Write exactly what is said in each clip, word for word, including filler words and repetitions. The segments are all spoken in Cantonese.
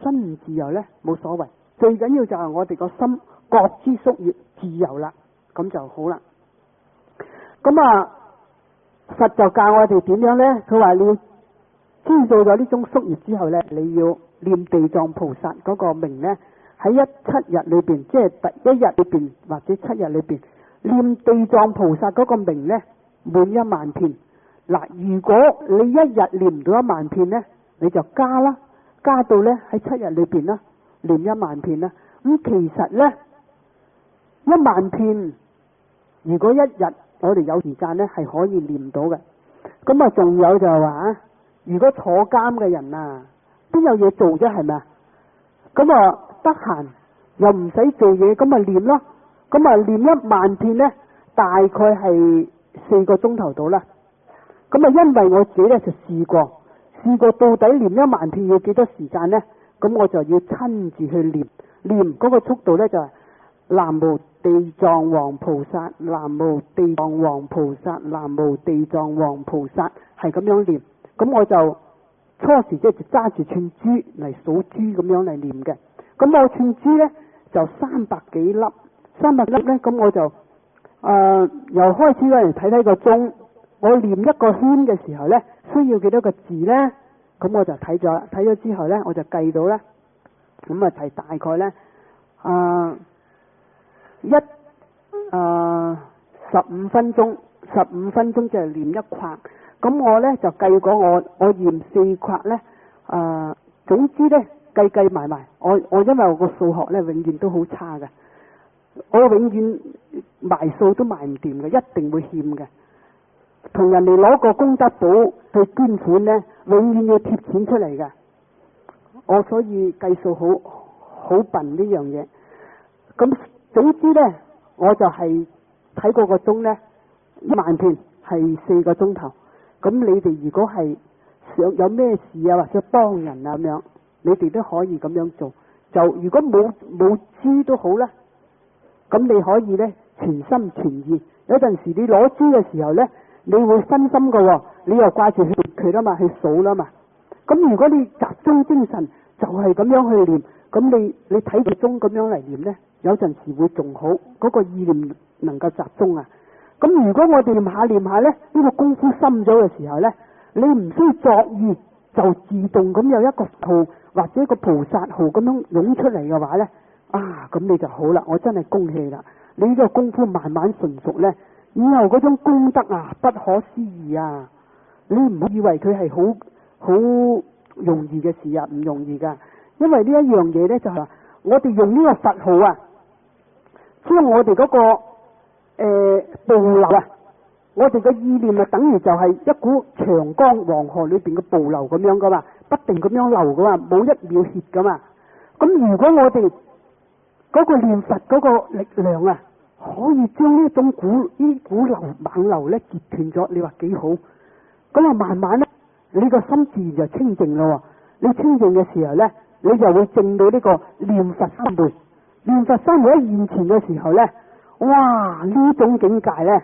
身唔自由呢，冇所謂，最緊要就係我哋個心覺知宿業自由啦，咁就好啦。咁啊，佛就教我哋點樣呢？佢話你知道咗呢種宿業之後呢，你要念地藏菩薩嗰個名呢，喺一七日裏邊，即係第一日裏邊或者七日裏邊，念地藏菩薩嗰個名呢，滿一萬遍。嗱，如果你一日念唔到一萬遍呢，你就加啦，加到呢喺七日裏邊啦，念一萬遍啦。咁其實呢，一萬遍，如果一日我哋有時間呢，係可以念到嘅。咁啊，仲有就係話，如果坐監嘅人啊，邊有嘢做啫，係咪啊？咁啊，得閒又唔使做嘢，咁啊念咯。咁啊念一萬遍呢，大概係四個鐘頭到啦。咁啊，因為我自己咧就試過，試過到底念一萬遍要幾多時間呢？咁我就要親自去念，念嗰個速度呢，就係南無地藏王菩薩，南無地藏王菩薩，南無地藏王菩薩，係咁樣念。咁我就初時即係揸住串珠嚟數珠咁樣嚟念嘅。咁我串珠呢，就三百幾粒，三百粒呢，咁我就誒、呃、由開始有人睇睇個鐘。我念一個圈嘅時候呢，需要幾多個字呢？咁我就睇咗啦，睇咗之後呢，我就計到啦。咁啊，係大概呢，啊、呃、一啊十五分鐘，十五分鐘就係念一框。咁我呢，就計過我我念四框呢。啊、呃，總之呢，計計埋埋，我我因為我個數學呢，永遠都好差嘅，我永遠埋數都埋唔掂嘅，一定會欠嘅。同人哋攞個功德簿去捐款呢，永遠要貼錢出嚟嘅。我所以計數好好笨呢樣嘢。咁總之呢，我就係睇過個鐘呢，一萬遍係四個鐘頭。咁你哋如果係想有咩事啊，或者幫人啊咁樣，你哋都可以咁樣做。就如果冇冇珠都好啦，咁你可以呢，全心全意。有陣時你攞珠嘅時候呢，你會分心㗎，你又掛住去佢啦嘛，去數啦嘛。咁如果你集中精神，就係咁樣去念，咁你你睇住鐘咁樣嚟念呢，有陣時會仲好，嗰個意念能夠集中啊。咁如果我哋念下念下呢，呢個功夫深咗嘅時候呢，你唔需要作意，就自動咁有一個號或者一個菩薩號咁樣湧出嚟嘅話呢，啊咁你就好啦，我真係恭喜啦！你呢個功夫慢慢純熟呢，以後嗰種功德啊，不可思議啊！你唔好以為佢係好好容易嘅事啊，唔容易噶。因為呢一樣嘢呢，就係、是、我哋用呢個佛號啊，將我哋嗰、那個誒暴流啊，我哋嘅意念啊，等於就係一股長江黃河裏邊嘅暴流咁樣噶嘛，不定咁樣流噶嘛，冇一秒歇噶嘛。咁如果我哋嗰個念佛嗰個力量啊，可以將呢種股呢股流猛流咧截斷咗，你話幾好？咁啊，慢慢咧，你個心自然就清淨咯。你清淨嘅時候咧，你就會證到呢個念佛三昧。念佛三昧喺現前嘅時候咧，哇！呢種境界咧，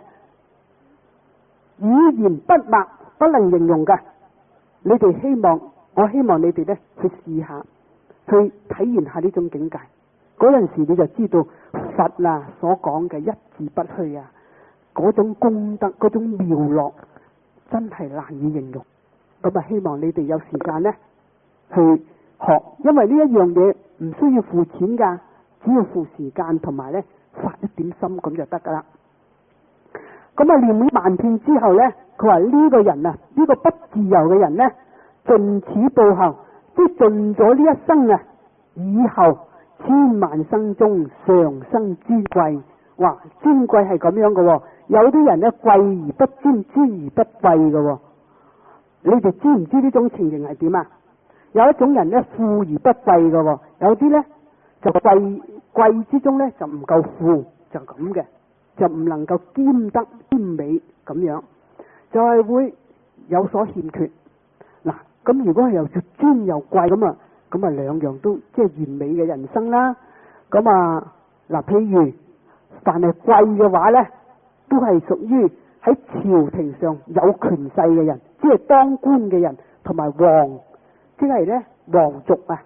語言不墨，不能形容噶。你哋希望，我希望你哋咧去試下，去體驗下呢種境界。嗰陣時你就知道佛啊所講嘅一字不虛啊，嗰種功德，嗰種妙樂，真係難以形容。咁啊，希望你哋有時間呢去學，因為呢一樣嘢唔需要付錢噶，只要付時間同埋呢發一點心咁就得噶啦。咁啊，念萬遍之後呢，佢話呢個人啊，呢個不自由嘅人呢，盡此道行，即係盡咗呢一生啊，以後千萬生中常生尊貴。哇，尊貴係咁樣嘅喎，有啲人呢貴而不尊，尊而不貴嘅喎。你哋知唔知呢種情形係點啊？有一種人呢富而不貴嘅喎，有啲呢就貴貴之中呢就唔夠富，就咁嘅，就唔能夠兼得兼美咁樣，就係、是、會有所欠缺。嗱，咁如果係又尊又貴咁啊，咁啊兩樣都即係完美嘅人生啦。咁啊嗱，譬如凡係貴嘅話呢，都係屬於喺朝廷上有權勢嘅人，即係當官嘅人，同埋王，即係呢皇族啊。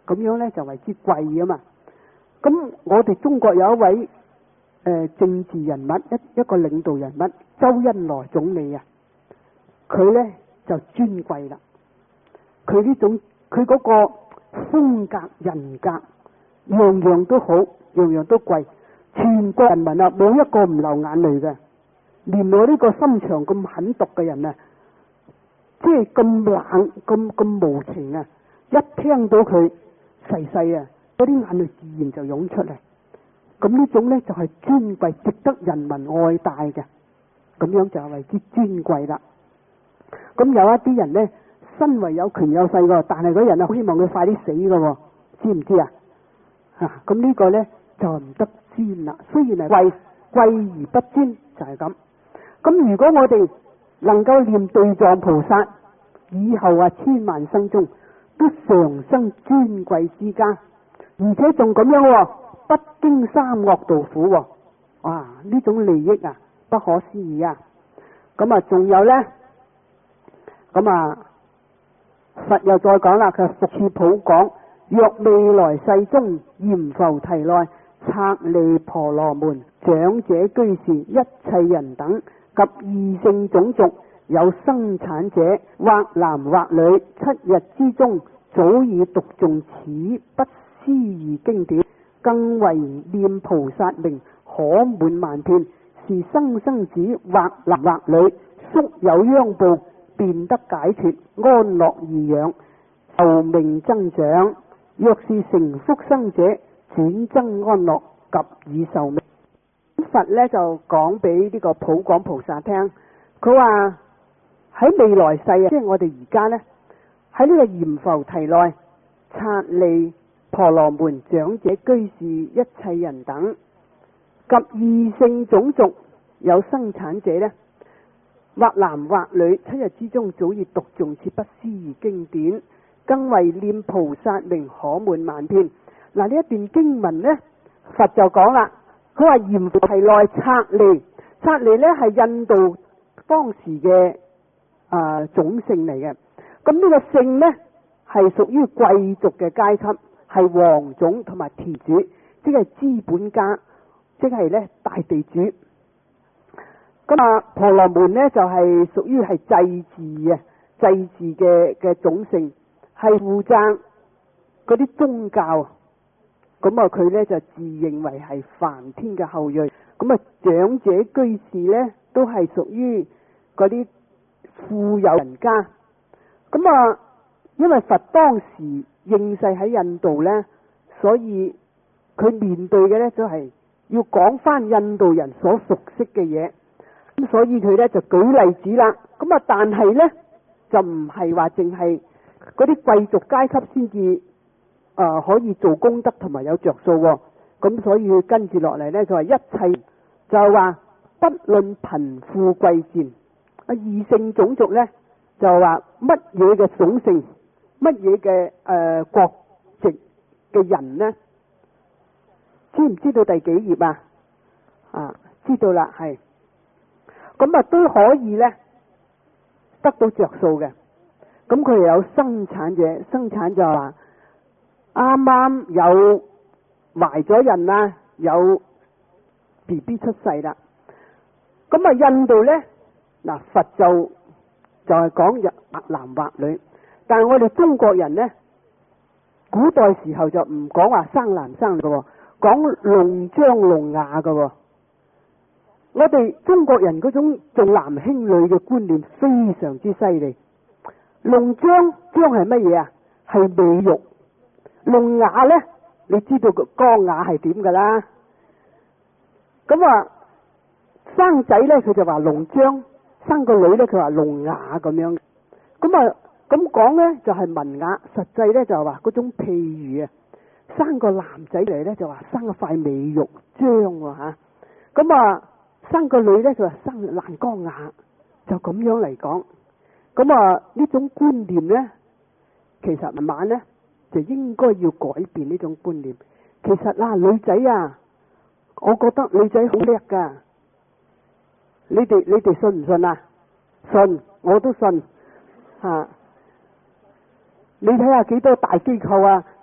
咁樣咧就為之貴啊嘛。咁我哋中國有一位誒、呃、政治人物，一一個領導人物周恩來總理啊，佢咧就尊貴啦。佢呢種佢嗰個風格人格，樣樣都好，樣樣都貴，全國人民啊冇一個唔流眼淚嘅。連我呢個心腸咁狠毒嘅人啊，即係咁冷咁咁無情啊，一聽到佢逝世啊，嗰啲眼淚自然就湧出嚟。咁呢種呢，就係尊貴，值得人民愛戴嘅，咁樣就係為之尊貴啦。咁有一啲人呢，身為有權有勢嘅，但係嗰人啊好希望佢快啲死嘅，知唔知啊？吓，咁呢個呢，就唔得尊啦。雖然係貴貴而不尊，就係咁。咁如果我哋能夠念地藏菩薩，以後啊千萬生中都常生尊貴之家，而且仲咁樣不經三惡道苦，哇！呢種利益啊不可思議啊！咁啊仲有呢？咁啊佛又再講啦，佢復次普講，若未來世中閻浮提內剎利婆羅門長者居士一切人等及異性種族有生產者，或男或女，七日之中早已讀誦此不思議經典，更為念菩薩名可滿萬遍，是生生子或男或女，宿有殃報，便得解脫，安樂頤養，壽命增長。若是成福生者，轉增安樂及以壽命。佛咧就講俾呢個普廣菩薩聽，佢話喺未來世啊，即係我哋而家呢，喺呢個閻浮提內剎利婆羅門長者居士一切人等及異性種族有生產者呢，或男或女，七日之中早已讀誦此不思議經典，更為念菩薩名可滿萬遍。嗱，呢一段經文呢，佛就講啦，佢話閻浮提內剎利，剎利呢係印度當時嘅啊、呃、種姓嚟嘅。咁呢個姓呢係屬於貴族嘅階級，係皇種同埋田主，即係資本家，即係呢大地主。咁啊婆羅門呢就係屬於係祭祀嘅祭祀嘅嘅種姓，係負責嗰啲宗教。咁啊佢呢就自認為係梵天嘅後裔。咁啊長者居士呢都係屬於嗰啲富有人家。咁啊因為佛當時應世喺印度呢，所以佢面對嘅呢都係要講翻印度人所熟悉嘅嘢。咁所以佢呢就舉例子啦。咁啊但係呢就唔係話淨係嗰啲貴族階級先至誒可以做功德同埋有着數。咁所以跟住落嚟呢，就話一切就係話不論貧富貴賤，啊異性種族呢就話乜嘢嘅種姓，乜嘢嘅誒國籍嘅人呢？知唔知道第幾頁啊？啊，知道啦，係。咁啊都可以呢得到着數嘅。咁佢又有生產者，生產就話啱啱有懷咗孕啦，有 B B 出世啦。咁啊印度呢，嗱佛就就係講或男或女，但係我哋中國人呢，古代時候就唔講話生男生女嘅，講龍張龍雅嘅。我哋中國人嗰種重男輕女嘅觀念非常之犀利。龍張張係乜嘢啊？係美玉。龍雅呢，你知道個江雅係點噶啦？咁啊生仔呢，佢就話龍張，生個女呢，佢話龍雅咁樣。咁啊咁講呢，就係文雅，實際呢，就係話嗰種譬喻啊。生個男仔嚟呢，就話生一塊美玉張喎吓。咁啊生個女呢，就話生爛江雅，就咁樣嚟講。咁啊呢種觀念呢，其實慢慢呢，就應該要改變呢種觀念。其實嗱、啊、女仔啊，我覺得女仔好叻噶。你哋你哋信唔信啊？信，我都信吓、啊。你睇下幾多大機構啊，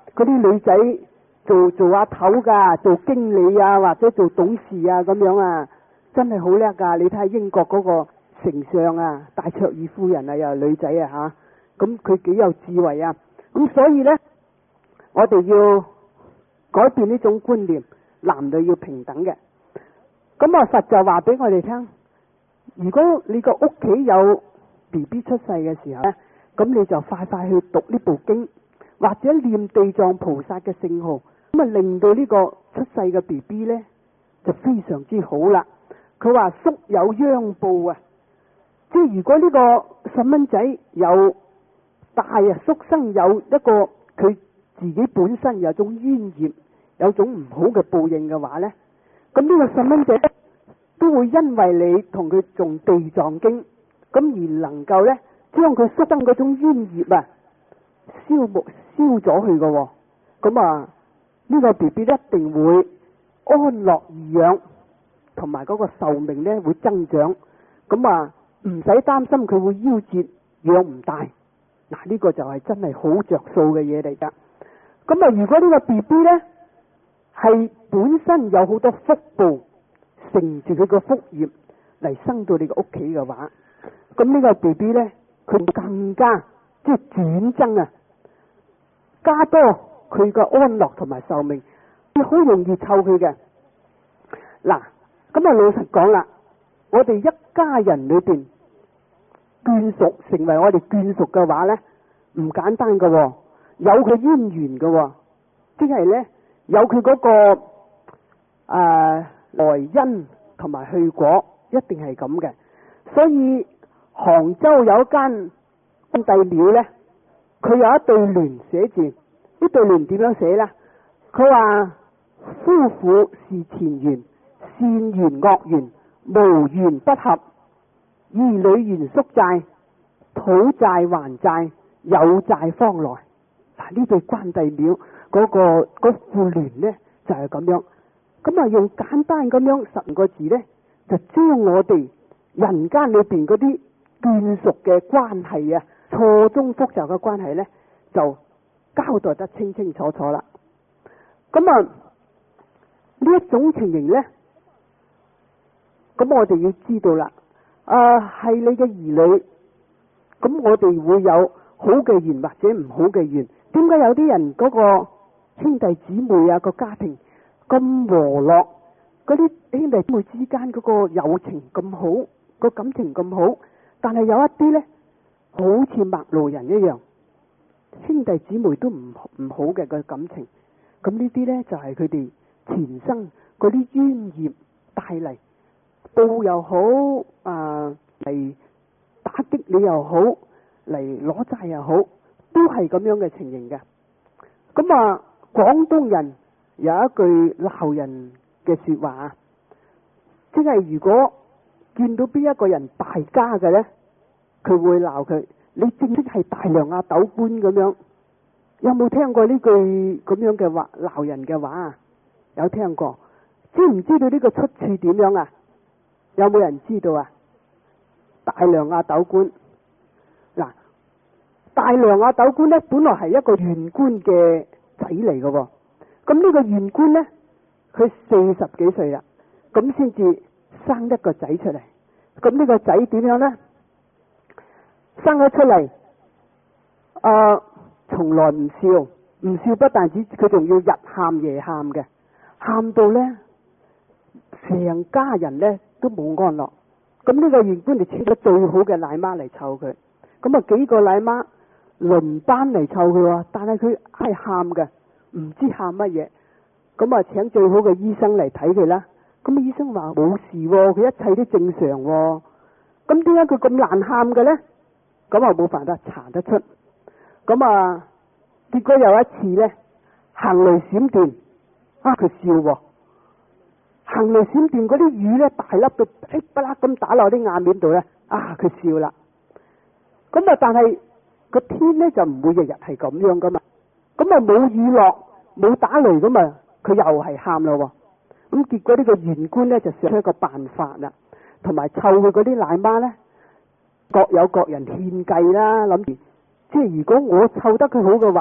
嗰啲女仔做做阿頭噶，做經理啊或者做董事啊咁樣啊，真係好叻噶。你睇下英國嗰個丞相啊，戴卓爾夫人啊，又係女仔啊吓，咁佢幾有智慧啊。咁所以呢，我哋要改變呢種觀念，男女要平等嘅。咁啊，佛就話俾我哋聽，如果你個屋企有 B B 出世嘅時候呢，咁你就快快去讀呢部經，或者念地藏菩薩嘅聖號，咁啊令到呢個出世嘅 B B 呢就非常之好啦。佢話宿有殃報啊，即係如果呢個細蚊仔有大啊，宿生有一個佢自己本身有種冤業，有種唔好嘅報應嘅話呢，咁呢個細蚊仔都會因為你同佢誦地藏經，咁而能夠呢將佢宿生嗰種冤業啊消滅消咗去嘅。咁啊呢個 B B 一定會安樂頤養，同埋嗰個壽命呢會增長。咁啊唔使擔心佢會夭折養唔大。嗱，呢個就係真係好着數嘅嘢嚟噶。咁啊如果呢個 B B 呢係本身有好多福報承住佢個福業嚟生到你個屋企嘅話，咁呢個 B B 呢佢更加即係轉增啊，加多佢個安樂同埋壽命，你好容易湊佢嘅。嗱，咁啊老實講啦，我哋一家人裏邊眷屬成為我哋眷屬嘅話呢，唔簡單噶，有佢淵源噶，即係呢，有佢嗰、嗰個誒、呃、來因同埋去果，一定係咁嘅。所以杭州有一間關帝廟呢，佢有一對聯寫住，呢對聯點樣寫呢？佢話夫婦是前緣，善緣惡緣無緣不合，兒女緣宿債，討債還債，有債方來。嗱，呢對關帝廟嗰、嗰個嗰副聯呢就係、是、咁樣。咁啊用簡單咁樣十個字呢，就將我哋人間裏邊嗰啲眷屬嘅關係啊，錯綜複雜嘅關係呢，就交代得清清楚楚啦。咁啊呢一種情形呢，咁我哋要知道啦。啊，係你嘅兒女，咁我哋會有好嘅緣或者唔好嘅緣。點解有啲人嗰個兄弟姊妹啊個家庭咁和樂，嗰啲兄弟姊妹之間嗰個友情咁好，個感情咁好，但係有一啲呢，好似陌路人一樣，兄弟姊妹都唔唔好嘅個感情。咁呢啲呢，就係佢哋前生嗰啲冤業帶嚟，報又好啊，嚟打擊你又好，嚟攞債又好，都係咁樣嘅情形嘅。咁啊，廣東人有一句鬧人嘅說話，即係如果見到邊一個人敗家嘅呢，佢會鬧佢，你正式係大梁阿斗官咁樣。有冇聽過呢句咁樣嘅話鬧人嘅話啊？有聽過？知唔知道呢個出處點樣啊？有冇人知道啊？大梁阿斗官，嗱，大梁阿斗官呢，本來係一個縣官嘅仔嚟嘅。咁呢個縣官呢，佢四十幾歲啦，咁先至生一個仔出嚟。咁呢個仔點樣呢？生咗出嚟，啊、呃，從來唔笑，唔笑不但止，佢仲要日喊夜喊嘅，喊到呢，成家人呢都冇安樂。咁呢個縣官就請咗最好嘅奶媽嚟湊佢，咁啊幾個奶媽輪班嚟湊佢喎，但係佢係喊嘅，唔知喊乜嘢。咁啊請最好嘅醫生嚟睇佢啦。咁醫生話冇事喎，佢一切都正常喎。咁點解佢咁難喊嘅呢？咁啊冇辦法查得出。咁啊結果有一次呢，行雷閃電，啊佢笑喎。行雷閃電嗰啲雨咧，大粒到噼不啦咁打落啲眼面度咧，啊佢笑啦。咁啊，但係個天咧就唔會日日係咁樣噶嘛。咁啊冇雨落，冇打雷咁啊，佢又係喊咯。咁結果呢個縣官咧就想出一個辦法啦，同埋湊佢嗰啲奶媽咧，各有各人獻計啦，諗住即係如果我湊得佢好嘅話咧，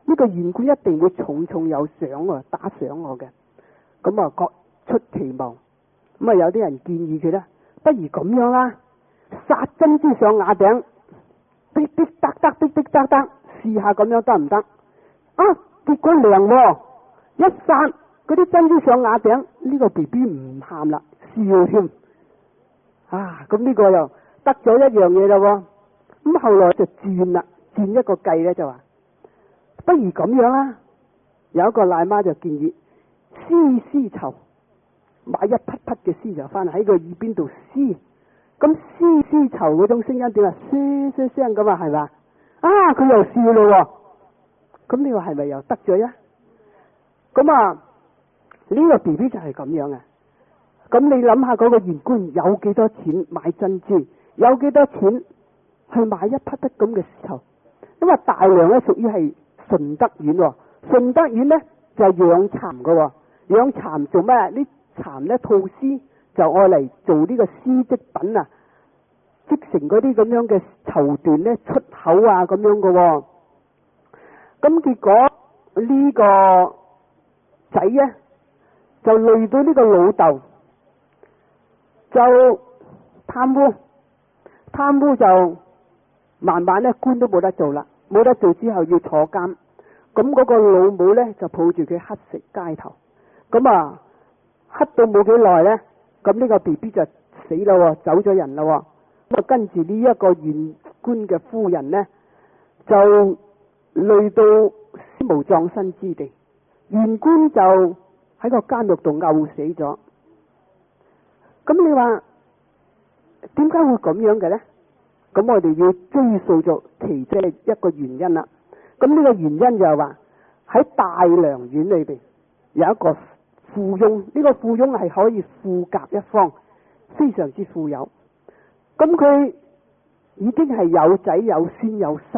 呢個縣官一定會重重有賞啊，打賞我嘅。咁啊，各出奇謀。咁啊，有啲人建議佢咧，不如咁樣啦，撒珍珠上瓦頂，滴滴答答，滴滴答答，試下咁樣得唔得？啊，結果涼喎，一撒嗰啲珍珠上瓦頂，呢個 B B 唔喊啦，笑添。啊，咁呢個又得咗一樣嘢啦。咁後來就轉啦，轉一個計咧，就話不如咁樣啦。有一個奶媽就建議絲絲綢，買一匹匹嘅絲就翻喺個耳邊度絲。咁絲絲綢嗰種聲音點啊？嘶嘶聲咁啊，係嘛？啊，佢又笑咯。咁呢個係咪又得咗呀？咁啊，呢個 B B 就係咁樣啊。咁你諗下嗰個縣官有幾多錢買珍珠，有幾多錢去買一匹匹咁嘅絲綢？因為大良咧屬於係順德縣，順德縣咧就係養蠶嘅，養蠶做咩？呢蠶咧吐絲就愛嚟做呢個絲織品啊，織成嗰啲咁樣嘅綢緞咧出口啊咁樣嘅。咁結果呢個仔咧就累到呢個老豆就貪污，貪污就慢慢咧官都冇得做啦，冇得做之後要坐監。咁嗰個老母咧就抱住佢乞食街頭，咁啊乞到冇幾耐咧，咁呢個 B B 就死啦，走咗人啦。咁啊跟住呢一個縣官嘅夫人咧就累到死無葬身之地，縣官就喺個監獄度餓死咗。咁你話點解會咁樣嘅咧？咁我哋要追溯咗其中一個原因啦。咁呢個原因就係話喺大良縣裏邊有一個富翁，呢、這個富翁係可以富甲一方，非常之富有。咁佢已經係有仔有孫有室。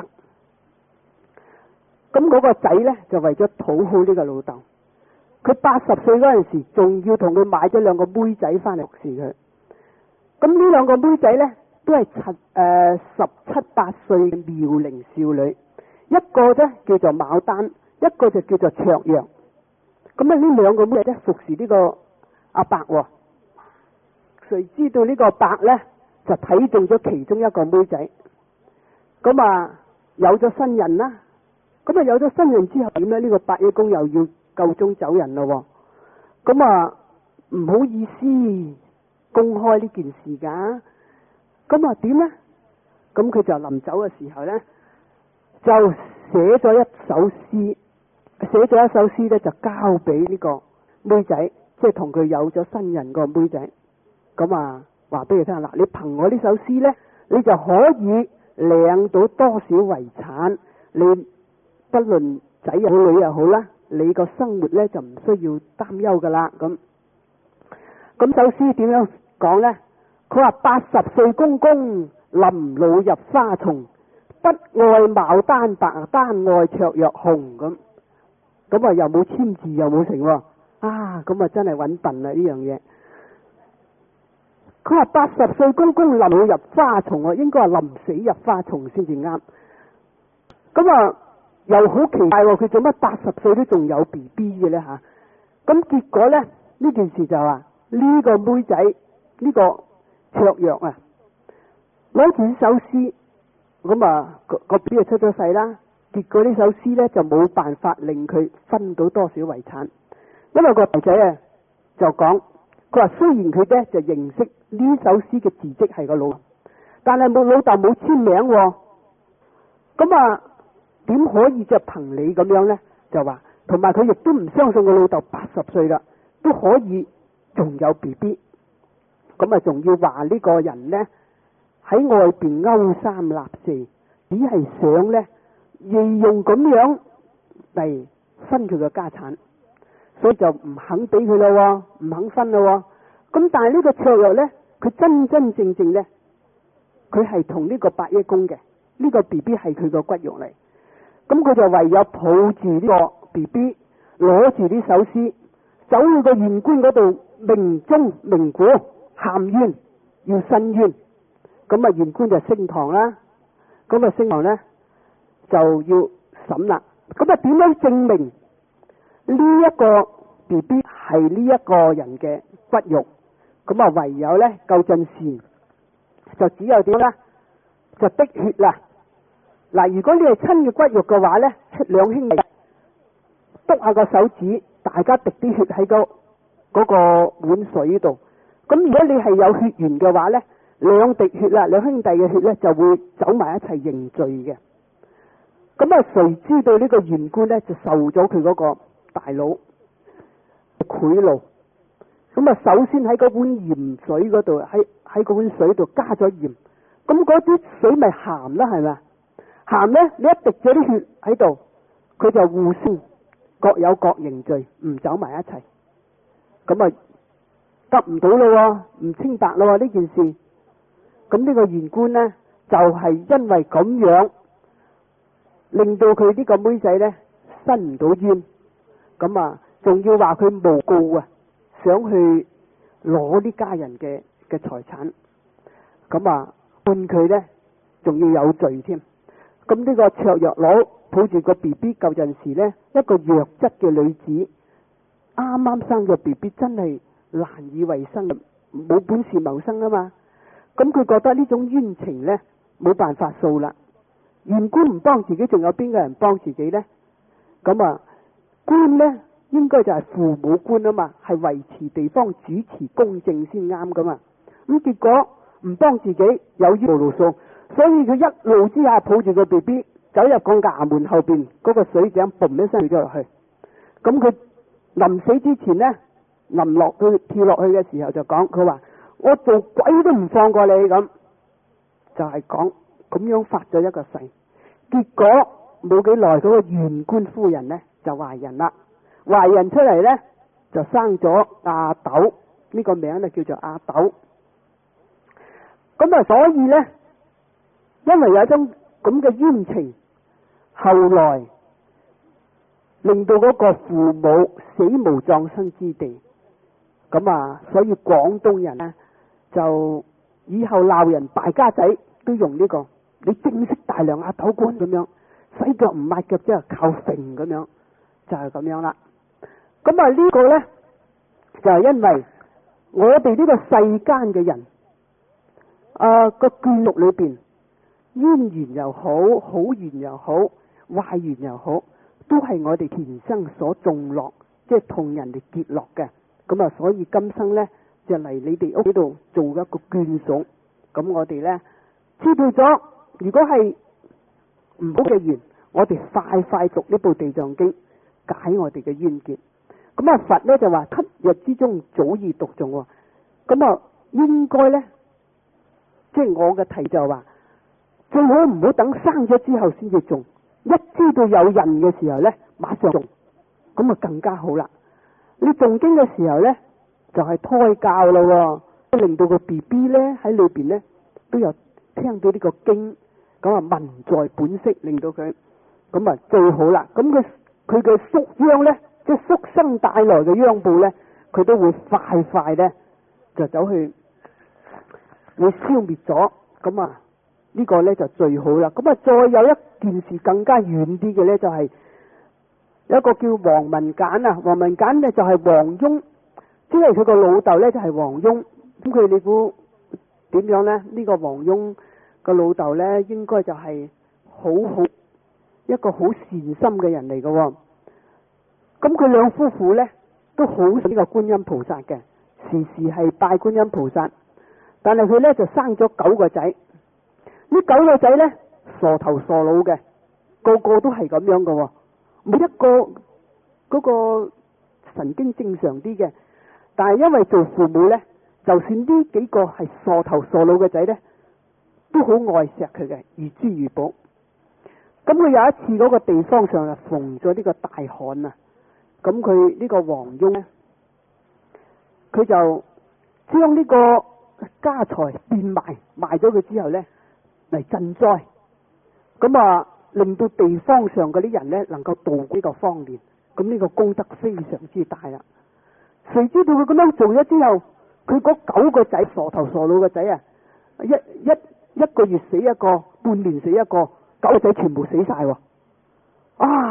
咁嗰個仔呢，就為咗討好呢個老豆，佢八十歲嗰陣時仲要同佢買咗兩個妹仔翻嚟服侍佢。咁呢兩個妹仔呢，都係七誒十七八歲嘅妙齡少女，一個呢叫做牡丹，一個就叫做卓陽。咁啊呢兩個妹仔呢，服侍呢個阿伯，哦，誰知道呢個伯呢，就睇中咗其中一個妹仔，咁啊有咗新人啦。咁啊有咗新人之後點呢？呢、這個伯爺公又要夠鐘走人咯。咁啊唔好意思公開呢件事噶。咁啊點呢？咁佢就臨走嘅時候呢，就寫咗一首詩，寫咗一首詩呢，就交俾呢個妹仔，即係同佢有咗新人個妹仔。咁啊話俾佢聽啦，你憑我呢首詩呢，你就可以領到多少遺產，你不論仔又好女又好啦，你個生活呢就唔需要擔憂噶啦。咁咁首詩點樣講呢？佢話八十歲公公臨老入花叢，不愛牡丹白，單愛卓若紅。咁咁啊又冇簽字又冇成喎，啊咁啊真係揾笨啦呢樣嘢。佢話八十歲公公臨老入花叢，應該係臨死入花叢先至啱。咁啊又好奇怪，佢做乜八十歲都仲有 B B 嘅呢？吓？咁結果呢，呢件事就話呢個妹仔呢、呢個卓若啊，攞住呢首詩，咁啊個個 B B 就出咗世啦。結果呢首詩呢，就冇辦法令佢分到多少遺產，因為個仔仔啊就講，佢話雖然佢呢就認識呢首詩嘅字跡係個老，但係冇老豆冇簽名，咁啊。點可以就憑你咁樣呢？就話同埋佢亦都唔相信個老豆八十歲啦，都可以仲有 B B， 咁啊仲要話呢個人呢喺外邊勾三納四，只係想呢利用咁樣嚟分佢嘅家產，所以就唔肯俾佢咯，唔肯分咯。咁但係呢個卓若呢，佢真真正正呢，佢係同呢個伯爺公嘅，呢個 B B 係佢個骨肉嚟。咁佢就唯有抱住呢個 B B， 攞住呢首詩，走去個縣官嗰度明宗明鼓喊冤，要申冤。咁啊縣官就升堂啦，咁啊升堂呢就要審啦。 咁啊點樣證明呢一個 B B 係呢一個人嘅骨肉？咁啊唯有咧舊陣時就只有點啦，就滴血啦。嗱，如果你係親嘅骨肉嘅話咧，兩兄弟篤下個手指，大家滴啲血喺個嗰個碗水度。咁如果你係有血緣嘅話咧，兩滴血啦，兩兄弟嘅血咧就會走埋一齊認罪嘅。咁啊，誰知道呢個縣官咧就受咗佢嗰個大佬賄賂。咁啊，首先喺嗰碗鹽水嗰度，喺喺嗰碗水度加咗鹽。咁嗰啲水咪鹹啦，係咪？鹹咧，你一滴咗啲血喺度，佢就互相各有各認罪，唔走埋一齊。咁啊，得唔到咯，唔清白咯呢件事。咁呢個縣官咧，就係因為咁樣，令到佢呢個妹仔咧伸唔到冤。咁啊，仲要話佢誣告啊，想去攞呢家人嘅嘅財產。咁啊，判佢咧，仲要有罪添。咁呢個卓藥佬抱住個 B B 舊陣時咧，一個弱質嘅女子，啱啱生咗 B B， 真係難以為生，冇本事謀生啊嘛。咁佢覺得呢種冤情咧冇辦法掃啦。縣官唔幫自己，仲有邊個人幫自己呢？咁啊，官咧應該就係父母官啊嘛，係維持地方主持公正先啱噶嘛。咁結果唔幫自己，有冤無路訴。所以佢一怒之下抱住個 B B 走入個衙門後邊嗰個水井，嘣一聲跳咗落去。咁佢臨死之前呢，臨落去跳落去嘅時候就講，佢話我做鬼都唔放過你。咁就係講咁樣發咗一個誓。結果冇幾耐，嗰個縣官夫人呢就懷孕啦。懷孕出嚟呢，就生咗阿斗，呢個名呢叫做阿斗。咁啊，所以呢，因為有一種咁嘅冤情，後來令到嗰個父母死無葬身之地。咁啊，所以廣東人呢，就以後鬧人敗家仔都用呢個，你正式大量阿斗官咁樣，洗腳唔抹腳，即係靠揈咁樣，就係咁樣啦。咁啊，呢個呢，就係因為我哋呢個世間嘅人，啊個眷屬裏邊，冤緣又好，好緣又好，壞緣又好，都係我哋前生所種落，即係同人哋結落嘅。咁啊，所以今生呢，就嚟你哋屋企度做一個眷屬。咁我哋呢，知道咗，如果係唔好嘅緣，我哋快快讀呢部地藏經，解我哋嘅冤結。咁啊，佛呢就話七日之中早已讀誦。咁啊，應該呢，即係我嘅題就話，最好唔好等生咗之後先至誦，一知道有人嘅時候呢，馬上誦，咁啊更加好啦。你誦經嘅時候呢，就係、是、胎教咯，令到個 B B 呢喺裏邊呢都有聽到呢個經，咁啊文在本色，令到佢咁啊最好啦。咁佢佢嘅宿殃呢，即係宿生帶來嘅殃報呢，佢都會快快呢就走去會消滅咗。咁啊呢個呢就最好啦。咁啊再有一件事更加遠啲嘅呢，就係、是。有一個叫黃文簡啊，黃文簡呢就係黃翁，即係佢個老豆呢就係黃翁。咁佢你估點樣呢？呢、這個黃翁個老豆呢，應該就係好好一個好善心嘅人嚟嘅。咁佢兩夫婦呢，都好信呢個觀音菩薩嘅，時時係拜觀音菩薩。但係佢呢，就生咗九個仔，呢九個仔呢，傻頭傻腦嘅，個個都係咁樣嘅。每一個嗰個神經正常啲嘅，但係因為做父母呢，就算呢幾個係傻頭傻腦嘅仔呢，都好愛錫佢嘅，如珠如寶。咁佢有一次嗰個地方上啊逢咗呢個大旱啊，咁佢呢個黃翁呢，佢就將呢個家財變賣，賣咗佢之後呢，嚟賑災。咁啊令到地方上嗰啲人呢能夠渡過呢個荒年，咁呢個功德非常之大啦。誰知道佢咁樣做咗之後，佢嗰九個仔傻頭傻腦嘅仔啊，一一一個月死一個，半年死一個，九個仔全部死晒喎。啊！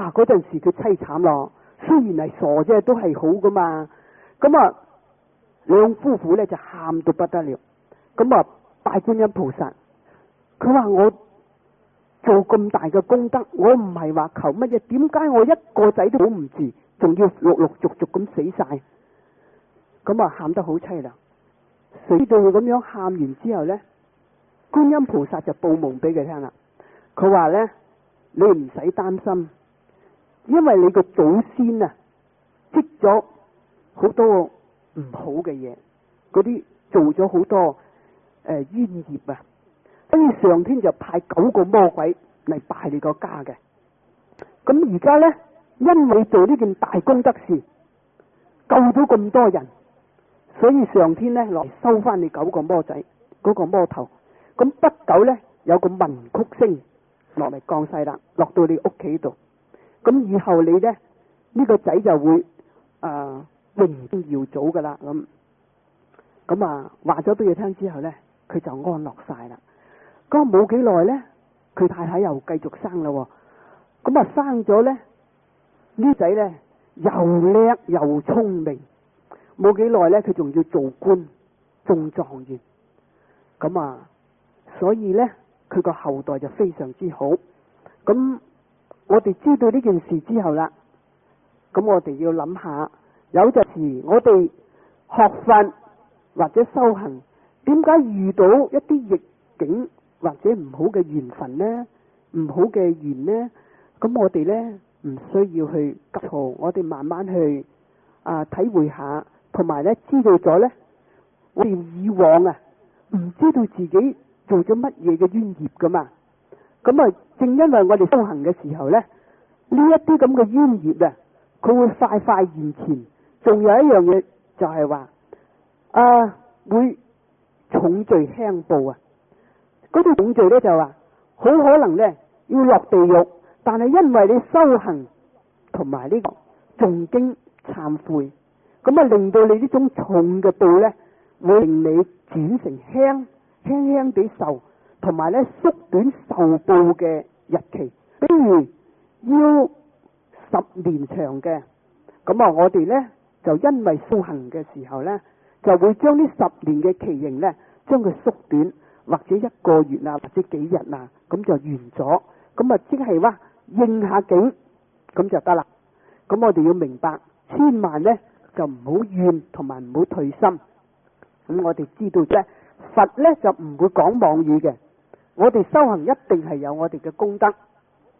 哇！嗰陣時佢凄慘咯，雖然係傻啫，都係好噶嘛。咁啊，兩夫婦咧就喊到不得了。咁啊，拜觀音菩薩，佢話我做咁大嘅功德，我唔係話求乜嘢，點解我一個仔都保唔住，仲要陸陸續續咁死晒？咁啊，喊得好凄涼。誰到咁樣喊完之後咧，觀音菩薩就報夢俾佢聽啦。佢話咧，你唔使擔心，因為你個祖先啊積咗好多唔好嘅嘢，嗰啲做咗好多誒、呃、冤業啊，跟住上天就派九個魔鬼嚟拜你個家嘅。咁而家咧，因為做呢件大功德事，救咗咁多人，所以上天咧落嚟收翻你九個魔仔嗰、嗰個魔頭。咁不久咧，有個文曲星落嚟降世啦，落到你屋企度。咁以後你咧呢、呢個仔就會誒榮登耀祖噶啦。咁咁啊話咗俾佢聽之後咧，佢就安樂晒啦。咁冇幾耐咧，佢太太又繼續生啦。咁啊生咗咧，呢仔咧又叻又聰明，冇幾耐咧佢仲要做官中狀元。咁啊，所以咧佢個後代就非常之好。咁我哋知道呢件事之後啦，咁我哋要諗下，有陣時我哋學佛或者修行，點解遇到一啲逆境或者唔好嘅緣分呢？唔好嘅緣呢？咁我哋呢唔需要去急躁，我哋慢慢去啊體會下，同埋呢知道咗呢，我哋以往啊唔知道自己做咗乜嘢嘅冤業噶嘛。咁啊，正因為我哋修行嘅時候呢，呢一啲咁嘅冤業啊，佢會快快現前。仲有一樣嘢就係話啊，會重罪輕報啊。嗰啲重罪呢，就話好可能呢要落地獄，但係因為你修行同埋呢個誦經懺悔，咁啊令到你呢種重嘅報呢，會令你轉成輕輕輕地受，同埋呢縮短受報嘅日期。比如要十年長嘅，咁啊我哋呢就因為修行嘅時候呢，就會將呢十年嘅期刑呢，將佢縮短，或者一個月啊，或者幾日啊，咁就完咗。咁啊，即係話應下境咁就得啦。咁我哋要明白，千萬呢就唔好怨，同埋唔好退心。咁我哋知道咧，佛呢就唔會講妄語嘅。我哋修行一定係有我哋嘅功德，